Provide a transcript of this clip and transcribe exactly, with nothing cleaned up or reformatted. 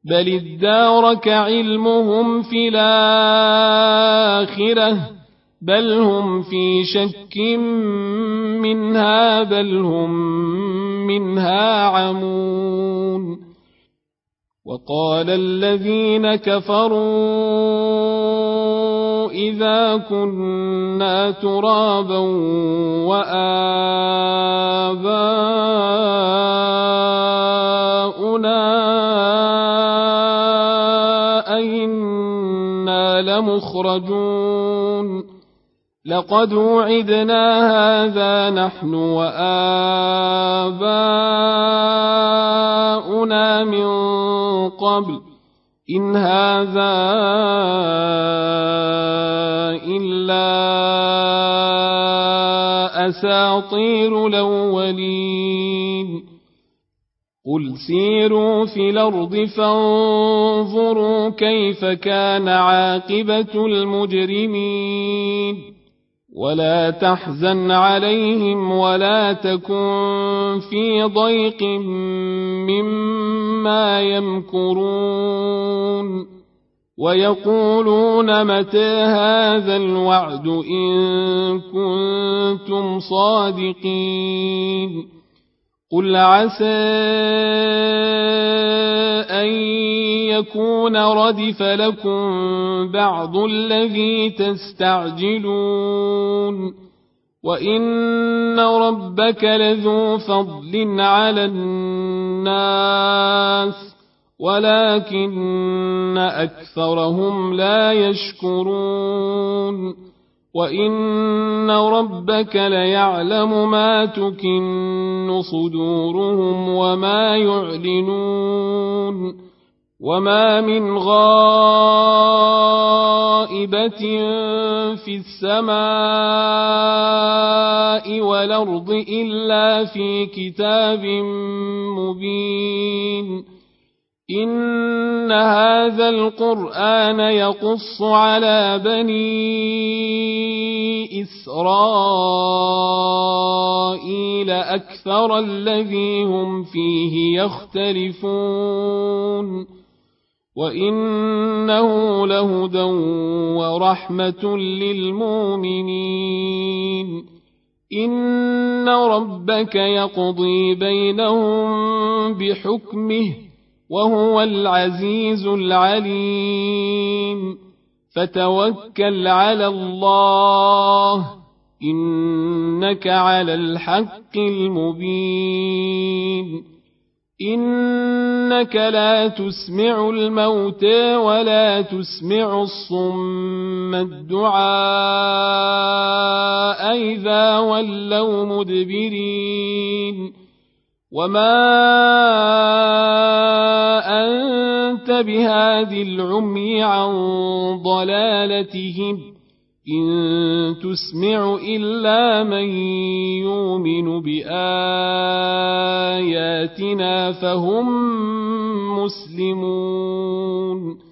بل ادارك علمهم في الآخرة بل هم في شك منها بل هم منها عمون. وقال الذين كفروا إذا كنا ترابا وآباؤنا أئنا لمخرجون لقد وعدنا هذا نحن وآباؤنا من قبل إن هذا إلا أساطير الأولين. قل سيروا في الأرض فانظروا كيف كان عاقبة المجرمين. ولا تحزن عليهم ولا تكن في ضيق مما يمكرون. ويقولون متى هذا الوعد إن كنتم صادقين. قل عسى أن يكون ردف لكم بعض الذي تستعجلون وإن ربك لذو فضل على الناس ولكن أكثرهم لا يشكرون. وإن ربك ليعلم ما تكن صدورهم وما يعلنون. وما من غائبة في السماء والأرض إلا في كتاب مبين. إن هذا القرآن يقص على بني إسرائيل أكثر الذي هم فيه يختلفون وإنه لهدى ورحمة للمؤمنين. إن ربك يقضي بينهم بحكمه وهو العزيز العليم. فتوكل على الله إنك على الحق المبين. إنك لا تسمع الموتى ولا تسمع الصم الدعاء إذا ولوا مدبرين. وما أنت بهاد العمي عن ضلالتهم إن تسمع إلا من يؤمن بآياتنا فهم مسلمون.